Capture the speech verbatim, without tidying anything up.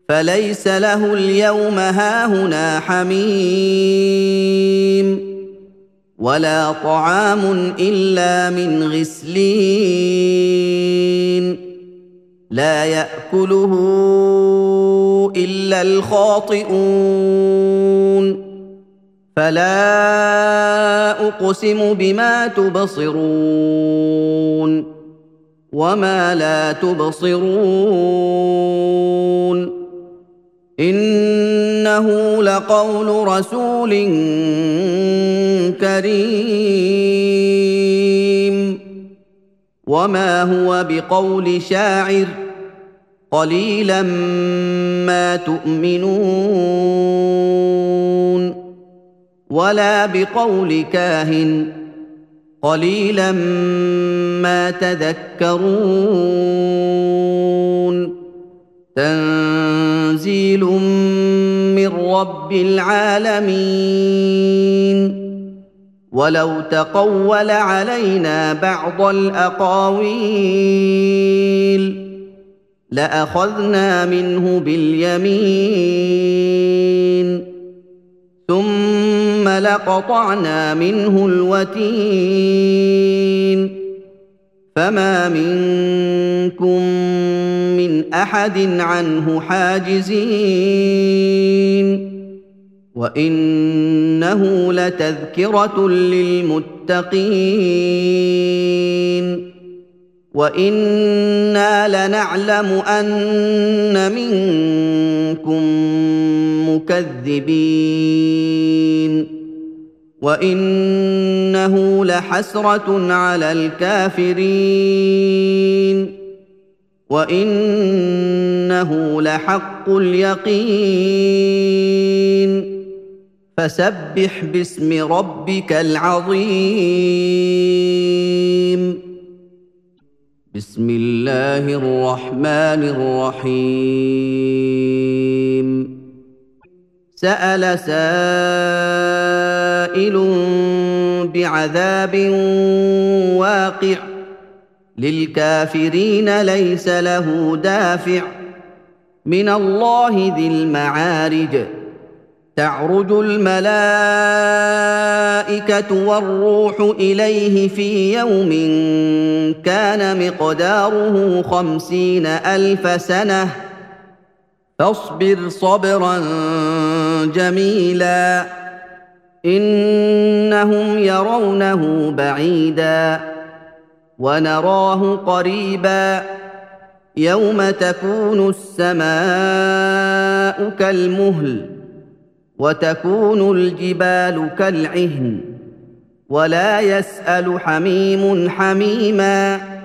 فليس له اليوم هاهنا حميم ولا طعام إلا من غسلين لا يأكله إلا الخاطئون فلا أقسم بما تبصرون وما لا تبصرون إنه لقول رسول كريم وما هو بقول شاعر قليلا ما تؤمنون ولا بقول كاهن قليلا ما تذكرون تنزيل من رب العالمين ولو تقول علينا بعض الأقاويل لأخذنا منه باليمين ثم لقطعنا منه الوتين فما منكم من أحد عنه حاجزين وإنه لتذكرة للمتقين وإنا لنعلم أن منكم مكذبين وإنه لحسرة على الكافرين وإنه لحق اليقين فسبح باسم ربك العظيم بسم الله الرحمن الرحيم سأل سائل بعذاب واقع للكافرين ليس له دافع من الله ذي المعارج تعرج الملائكة والروح إليه في يوم كان مقداره خمسين ألف سنة فاصبر صبرا جميلا إنهم يرونه بعيدا ونراه قريبا يوم تكون السماء كالمهل وتكون الجبال كالعهن ولا يسأل حميم حميما